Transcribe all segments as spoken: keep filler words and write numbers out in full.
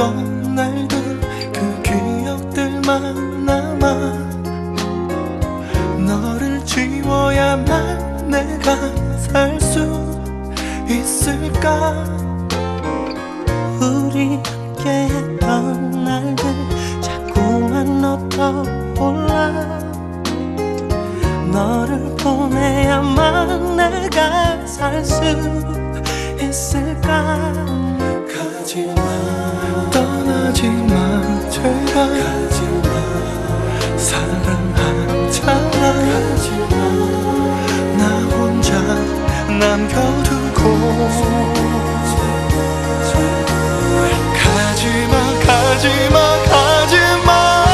좋았던 날들 그 기억들만 남아. 너를 지워야만 내가 살 수 있을까. 우리 함께했던 날들 자꾸만 너 떠올라. 너를 보내야만 내가 살 수 있을까. 가지마 떠나지마 제발. 가지마 사랑하잖아. 가지마 나 혼자 남겨두고. 가지마 가지마 가지마.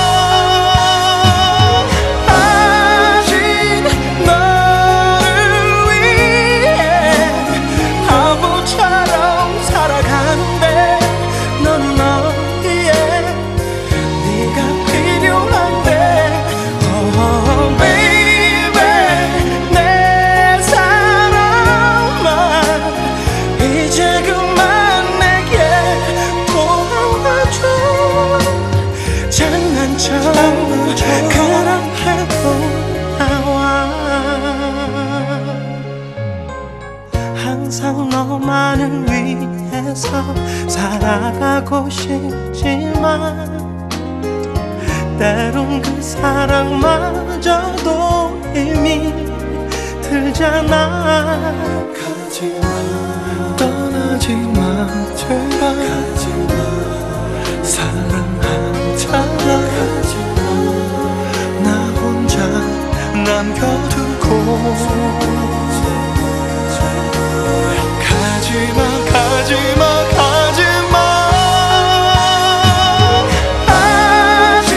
아직 너를 위해 바보처럼 살아가는데 너는 어디에. 네가 필요한데. Oh baby 내 사랑만 이제 그만 내게 돌아와줘. 장난처럼 그런 해보아와. 항상 너만을 위해서 살아가고 싶지만 때론 그 사랑마저도 힘이 들잖아. 가지마 떠나지마 제발. 가지마 사랑하잖아. 가지마 나 혼자 남겨두고. 가지마 가지마 가지마. 아직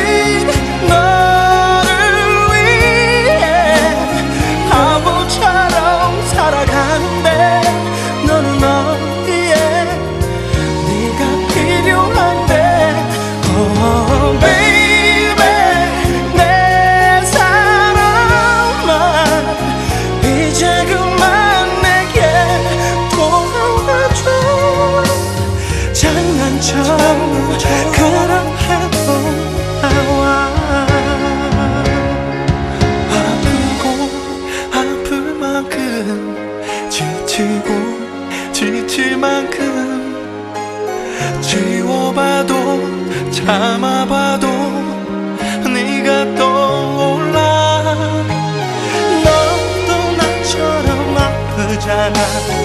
너를 위해 바보처럼 살아가는데 너는 어디에. 네가 필요한데. Oh baby 내 사랑만 이제 그만 내게 돌아와줘. 장난처럼 그런 해보아와. 아프고 아플 만큼 지치고 지칠 만큼 지워봐도 참아봐도 네가 떠올라. 너도 나처럼 아프잖아.